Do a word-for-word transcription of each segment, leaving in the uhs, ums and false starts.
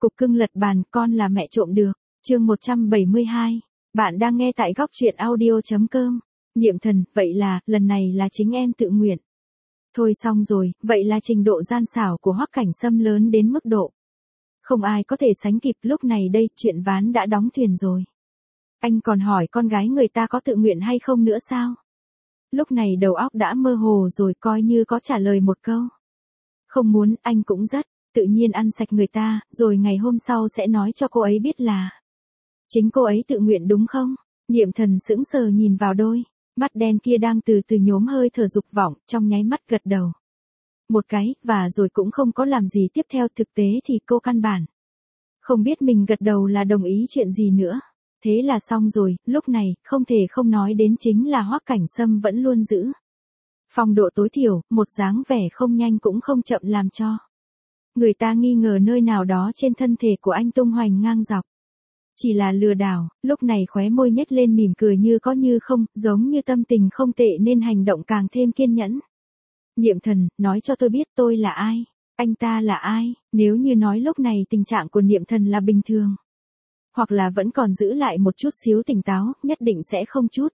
Cục cưng lật bàn, con là mẹ trộm được. Chương một trăm bảy mươi hai. Bạn đang nghe tại góc truyện audio chấm com. Niệm Thần, vậy là, lần này là chính em tự nguyện. Thôi xong rồi, vậy là trình độ gian xảo của Hoắc Cảnh Sâm lớn đến mức độ không ai có thể sánh kịp. Lúc này đây, chuyện ván đã đóng thuyền rồi. Anh còn hỏi con gái người ta có tự nguyện hay không nữa sao? Lúc này đầu óc đã mơ hồ rồi, coi như có trả lời một câu. Không muốn, anh cũng rất tự nhiên ăn sạch người ta, rồi ngày hôm sau sẽ nói cho cô ấy biết là chính cô ấy tự nguyện đúng không? Niệm Thần sững sờ nhìn vào đôi mắt đen kia đang từ từ nhốm hơi thở dục vọng, trong nháy mắt gật đầu một cái, và rồi cũng không có làm gì tiếp theo. Thực tế thì cô căn bản không biết mình gật đầu là đồng ý chuyện gì nữa. Thế là xong rồi. Lúc này, không thể không nói đến chính là Hoắc Cảnh Sâm vẫn luôn giữ phong độ tối thiểu, một dáng vẻ không nhanh cũng không chậm, làm cho người ta nghi ngờ nơi nào đó trên thân thể của anh tung hoành ngang dọc chỉ là lừa đảo. Lúc này khóe môi nhếch lên mỉm cười như có như không, giống như tâm tình không tệ nên hành động càng thêm kiên nhẫn. Niệm Thần, nói cho tôi biết tôi là ai? Anh ta là ai? Nếu như nói lúc này tình trạng của Niệm Thần là bình thường, hoặc là vẫn còn giữ lại một chút xíu tỉnh táo, nhất định sẽ không chút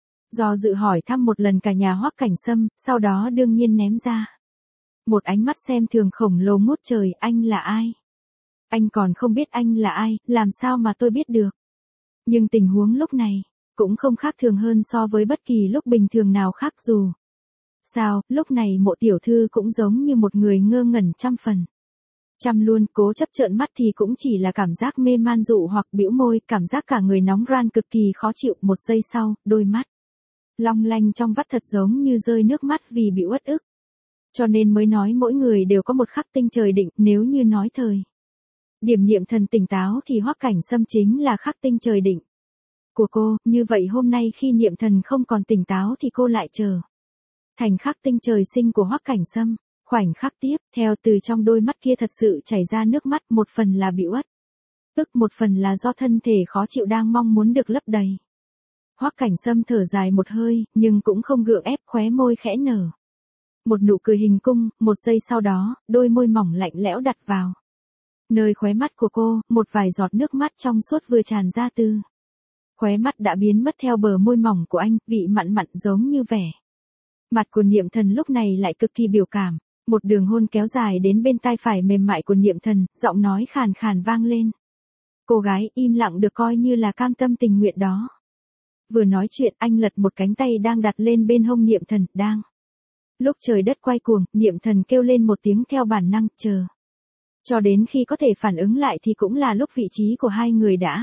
do dự hỏi thăm một lần cả nhà Hoắc Cảnh Sâm, sau đó đương nhiên ném ra một ánh mắt xem thường khổng lồ ngút trời. Anh là ai? Anh còn không biết anh là ai, làm sao mà tôi biết được? Nhưng tình huống lúc này cũng không khác thường hơn so với bất kỳ lúc bình thường nào khác. Dù sao, lúc này Mộ tiểu thư cũng giống như một người ngơ ngẩn trăm phần trăm luôn, cố chấp trợn mắt thì cũng chỉ là cảm giác mê man dụ hoặc bĩu môi, cảm giác cả người nóng ran cực kỳ khó chịu. Một giây sau, đôi mắt long lanh trong vắt thật giống như rơi nước mắt vì bị uất ức. Cho nên mới nói mỗi người đều có một khắc tinh trời định. Nếu như nói thời điểm Niệm Thần tỉnh táo thì Hoắc Cảnh Sâm chính là khắc tinh trời định của cô. Như vậy hôm nay khi Niệm Thần không còn tỉnh táo thì cô lại trở thành khắc tinh trời sinh của Hoắc Cảnh Sâm. Khoảnh khắc tiếp theo, từ trong đôi mắt kia thật sự chảy ra nước mắt, một phần là bị uất ức, một phần là do thân thể khó chịu đang mong muốn được lấp đầy. Hoắc Cảnh Sâm thở dài một hơi, nhưng cũng không gượng ép, khóe môi khẽ nở một nụ cười hình cung. Một giây sau đó, đôi môi mỏng lạnh lẽo đặt vào nơi khóe mắt của cô, một vài giọt nước mắt trong suốt vừa tràn ra từ khóe mắt đã biến mất theo bờ môi mỏng của anh, vị mặn mặn giống như vẻ mặt của Niệm Thần lúc này lại cực kỳ biểu cảm. Một đường hôn kéo dài đến bên tai phải mềm mại của Niệm Thần, giọng nói khàn khàn vang lên. Cô gái im lặng được coi như là cam tâm tình nguyện đó. Vừa nói chuyện, anh lật một cánh tay đang đặt lên bên hông Niệm Thần, đang lúc trời đất quay cuồng. Niệm Thần kêu lên một tiếng theo bản năng, chờ cho đến khi có thể phản ứng lại thì cũng là lúc vị trí của hai người đã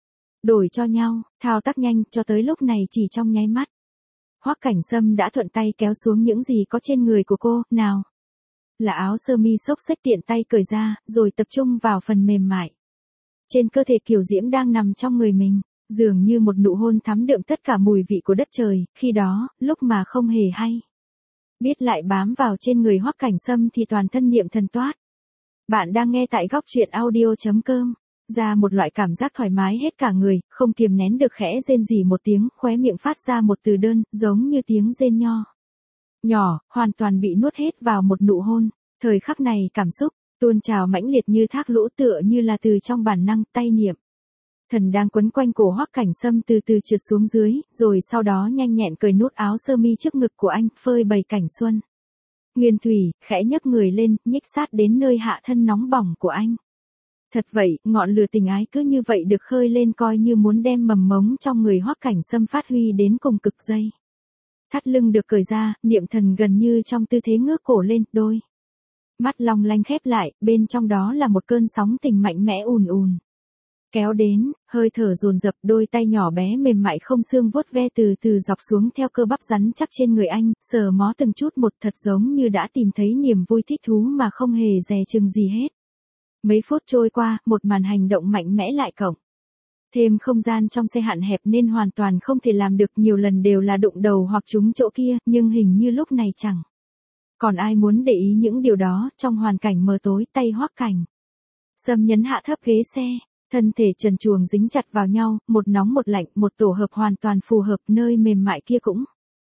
đổi cho nhau. Thao tác nhanh, cho tới lúc này chỉ trong nháy mắt, Hoắc Cảnh Sâm đã thuận tay kéo xuống những gì có trên người của cô. Nào là áo sơ mi xốc xếch tiện tay cởi ra, rồi tập trung vào phần mềm mại trên cơ thể kiều diễm đang nằm trong người mình. Dường như một nụ hôn thắm đượm tất cả mùi vị của đất trời. Khi đó, lúc mà không hề hay biết lại bám vào trên người Hoắc Cảnh Sâm thì toàn thân Niệm Thần toát. Bạn đang nghe tại góc truyện audio chấm com. Ra một loại cảm giác thoải mái hết cả người, không kiềm nén được khẽ rên rỉ một tiếng, khóe miệng phát ra một từ đơn, giống như tiếng rên nho nhỏ, hoàn toàn bị nuốt hết vào một nụ hôn. Thời khắc này cảm xúc tuôn trào mãnh liệt như thác lũ, tựa như là từ trong bản năng. Tay Niệm Thần đang quấn quanh cổ Hoắc Cảnh Sâm từ từ trượt xuống dưới, rồi sau đó nhanh nhẹn cởi nút áo sơ mi trước ngực của anh, phơi bày cảnh xuân nguyên thủy, khẽ nhấc người lên, nhích sát đến nơi hạ thân nóng bỏng của anh. Thật vậy, ngọn lửa tình ái cứ như vậy được khơi lên, coi như muốn đem mầm mống trong người Hoắc Cảnh Sâm phát huy đến cùng cực. Dây thắt lưng được cởi ra, Niệm Thần gần như trong tư thế ngước cổ lên, đôi mắt long lanh khép lại, bên trong đó là một cơn sóng tình mạnh mẽ ùn ùn kéo đến, hơi thở dồn dập. Đôi tay nhỏ bé mềm mại không xương vuốt ve từ từ dọc xuống theo cơ bắp rắn chắc trên người anh, sờ mó từng chút một, thật giống như đã tìm thấy niềm vui thích thú mà không hề dè chừng gì hết. Mấy phút trôi qua, một màn hành động mạnh mẽ lại cộng thêm không gian trong xe hạn hẹp nên hoàn toàn không thể làm được. Nhiều lần đều là đụng đầu hoặc trúng chỗ kia, nhưng hình như lúc này chẳng còn ai muốn để ý những điều đó. Trong hoàn cảnh mờ tối, tay Hoắc Cảnh Sâm nhấn hạ thấp ghế xe, thân thể trần truồng dính chặt vào nhau, một nóng một lạnh, một tổ hợp hoàn toàn phù hợp. Nơi mềm mại kia cũng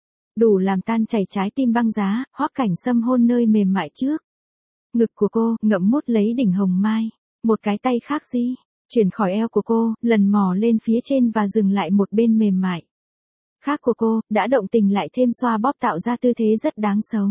đủ làm tan chảy trái tim băng giá. Hoắc Cảnh Sâm hôn nơi mềm mại trước ngực của cô, ngậm mút lấy đỉnh hồng mai, Một cái tay khác di, chuyển khỏi eo của cô, lần mò lên phía trên và dừng lại một bên mềm mại. Khác của cô, đã động tình lại thêm xoa bóp tạo ra tư thế rất đáng xấu.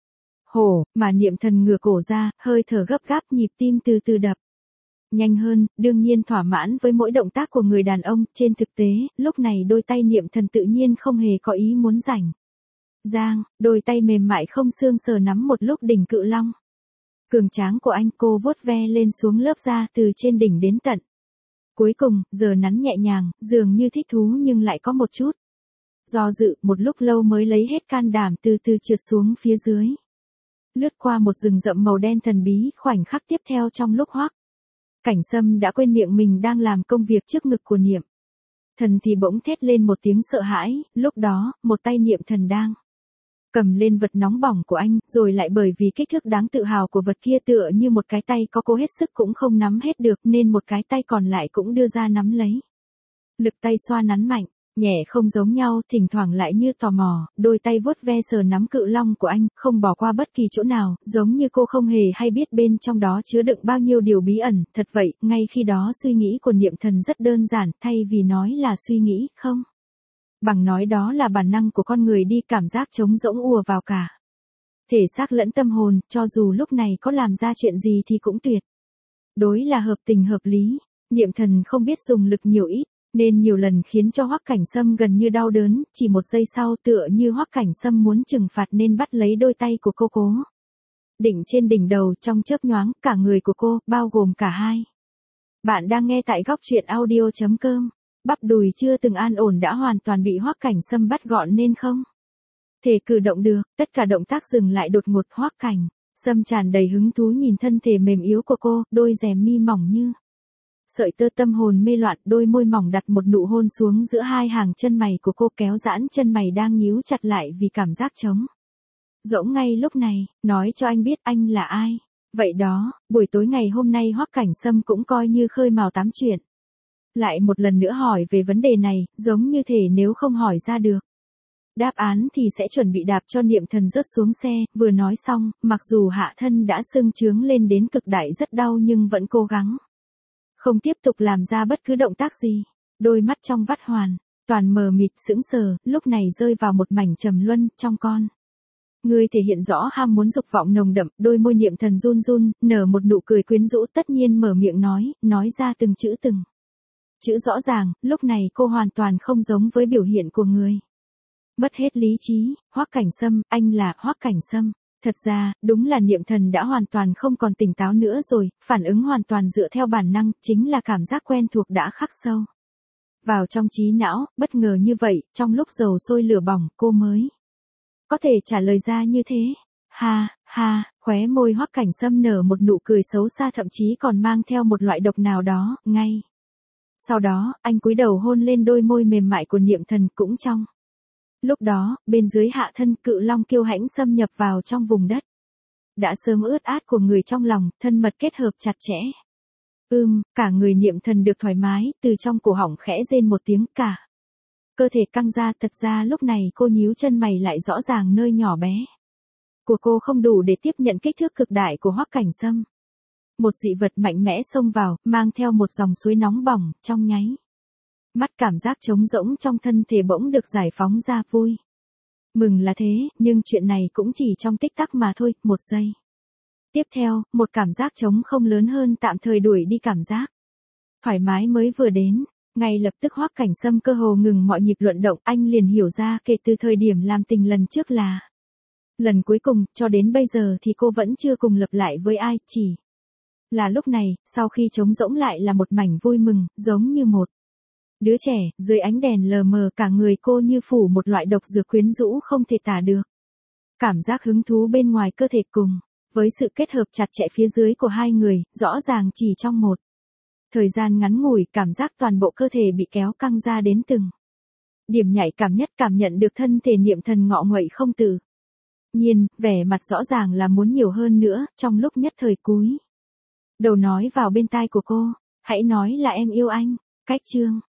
Hổ, mà Niệm Thần ngửa cổ ra, hơi thở gấp gáp, nhịp tim từ từ đập. Nhanh hơn, đương nhiên thỏa mãn với mỗi động tác của người đàn ông, trên thực tế, lúc này đôi tay Niệm Thần tự nhiên không hề có ý muốn rảnh. Giang, đôi tay mềm mại không xương sờ nắm một lúc đỉnh cự long. Cường tráng của anh, cô vuốt ve lên xuống lớp da từ trên đỉnh đến tận. Cuối cùng, giờ nắn nhẹ nhàng, dường như thích thú nhưng lại có một chút. Do dự, một lúc lâu mới lấy hết can đảm từ từ trượt xuống phía dưới. Lướt qua một rừng rậm màu đen thần bí, khoảnh khắc tiếp theo trong lúc Hoắc Cảnh Sâm đã quên miệng mình đang làm công việc trước ngực của Niệm Thần thì bỗng thét lên một tiếng sợ hãi, lúc đó, một tay Niệm Thần đang cầm lên vật nóng bỏng của anh, rồi lại bởi vì kích thước đáng tự hào của vật kia tựa như một cái tay có cố hết sức cũng không nắm hết được nên một cái tay còn lại cũng đưa ra nắm lấy. Lực tay xoa nắn mạnh, nhẹ không giống nhau, thỉnh thoảng lại như tò mò, đôi tay vuốt ve sờ nắm cự long của anh, không bỏ qua bất kỳ chỗ nào, giống như cô không hề hay biết bên trong đó chứa đựng bao nhiêu điều bí ẩn, thật vậy, ngay khi đó suy nghĩ của Niệm Thần rất đơn giản, thay vì nói là suy nghĩ, không. Bằng nói đó là bản năng của con người đi, cảm giác trống rỗng ùa vào cả thể xác lẫn tâm hồn, cho dù lúc này có làm ra chuyện gì thì cũng tuyệt đối là hợp tình hợp lý. Niệm Thần không biết dùng lực nhiều ít, nên nhiều lần khiến cho Hoắc Cảnh Sâm gần như đau đớn, chỉ một giây sau tựa như Hoắc Cảnh Sâm muốn trừng phạt nên bắt lấy đôi tay của cô cố định trên đỉnh đầu, trong chớp nhoáng, cả người của cô, bao gồm cả hai. Bạn đang nghe tại góc truyện audio chấm com. Bắp đùi chưa từng an ổn đã hoàn toàn bị Hoắc Cảnh Sâm bắt gọn nên không thể cử động được, tất cả động tác dừng lại đột ngột. Hoắc Cảnh Sâm tràn đầy hứng thú nhìn thân thể mềm yếu của cô, đôi rèm mi mỏng như sợi tơ, tâm hồn mê loạn, đôi môi mỏng đặt một nụ hôn xuống giữa hai hàng chân mày của cô, kéo giãn chân mày đang nhíu chặt lại vì cảm giác trống rỗng ngay lúc này. Nói cho anh biết anh là ai. Vậy đó, buổi tối ngày hôm nay Hoắc Cảnh Sâm cũng coi như khơi mào tám chuyện. Lại một lần nữa hỏi về vấn đề này, giống như thể nếu không hỏi ra được đáp án thì sẽ chuẩn bị đạp cho Niệm Thần rớt xuống xe. Vừa nói xong, mặc dù hạ thân đã sưng trướng lên đến cực đại rất đau nhưng vẫn cố gắng không tiếp tục làm ra bất cứ động tác gì. Đôi mắt trong vắt hoàn toàn mờ mịt sững sờ, lúc này rơi vào một mảnh trầm luân. Trong con người thể hiện rõ ham muốn dục vọng nồng đậm, đôi môi Niệm Thần run run, nở một nụ cười quyến rũ, tất nhiên mở miệng nói, nói ra từng chữ từng chữ rõ ràng. Lúc này cô hoàn toàn không giống với biểu hiện của người mất hết lý trí. Hoắc Cảnh Sâm, anh là Hoắc Cảnh Sâm. Thật ra, đúng là Niệm Thần đã hoàn toàn không còn tỉnh táo nữa rồi, phản ứng hoàn toàn dựa theo bản năng, chính là cảm giác quen thuộc đã khắc sâu vào trong trí não. Bất ngờ như vậy, trong lúc dầu sôi lửa bỏng, cô mới có thể trả lời ra như thế. Ha, ha, khóe môi Hoắc Cảnh Sâm nở một nụ cười xấu xa, thậm chí còn mang theo một loại độc nào đó. Ngay sau đó, anh cúi đầu hôn lên đôi môi mềm mại của Niệm Thần. Cũng trong lúc đó, bên dưới hạ thân, cự long kiêu hãnh xâm nhập vào trong vùng đất đã sớm ướt át của người trong lòng, thân mật kết hợp chặt chẽ. Ưm, cả người Niệm Thần được thoải mái, từ trong cổ họng khẽ rên một tiếng, cả cơ thể căng ra. Thật ra lúc này cô nhíu chân mày lại, rõ ràng nơi nhỏ bé của cô không đủ để tiếp nhận kích thước cực đại của Hoắc Cảnh Sâm. Một dị vật mạnh mẽ xông vào, mang theo một dòng suối nóng bỏng, trong nháy mắt cảm giác trống rỗng trong thân thể bỗng được giải phóng ra. Vui mừng là thế, nhưng chuyện này cũng chỉ trong tích tắc mà thôi. Một giây tiếp theo, một cảm giác trống không lớn hơn tạm thời đuổi đi cảm giác thoải mái mới vừa đến. Ngay lập tức Hoắc Cảnh Sâm cơ hồ ngừng mọi nhịp luận động, anh liền hiểu ra kể từ thời điểm làm tình lần trước là lần cuối cùng, cho đến bây giờ thì cô vẫn chưa cùng lập lại với ai, chỉ là lúc này, sau khi trống rỗng lại là một mảnh vui mừng, giống như một đứa trẻ, dưới ánh đèn lờ mờ, cả người cô như phủ một loại độc dược quyến rũ không thể tả được. Cảm giác hứng thú bên ngoài cơ thể cùng với sự kết hợp chặt chẽ phía dưới của hai người, rõ ràng chỉ trong một thời gian ngắn ngủi, cảm giác toàn bộ cơ thể bị kéo căng ra đến từng điểm nhạy cảm nhất, cảm nhận được thân thể Niệm Thần ngọ nguậy không tự nhiên, vẻ mặt rõ ràng là muốn nhiều hơn nữa. Trong lúc nhất thời cúi đầu nói vào bên tai của cô, hãy nói là em yêu anh. Cách chương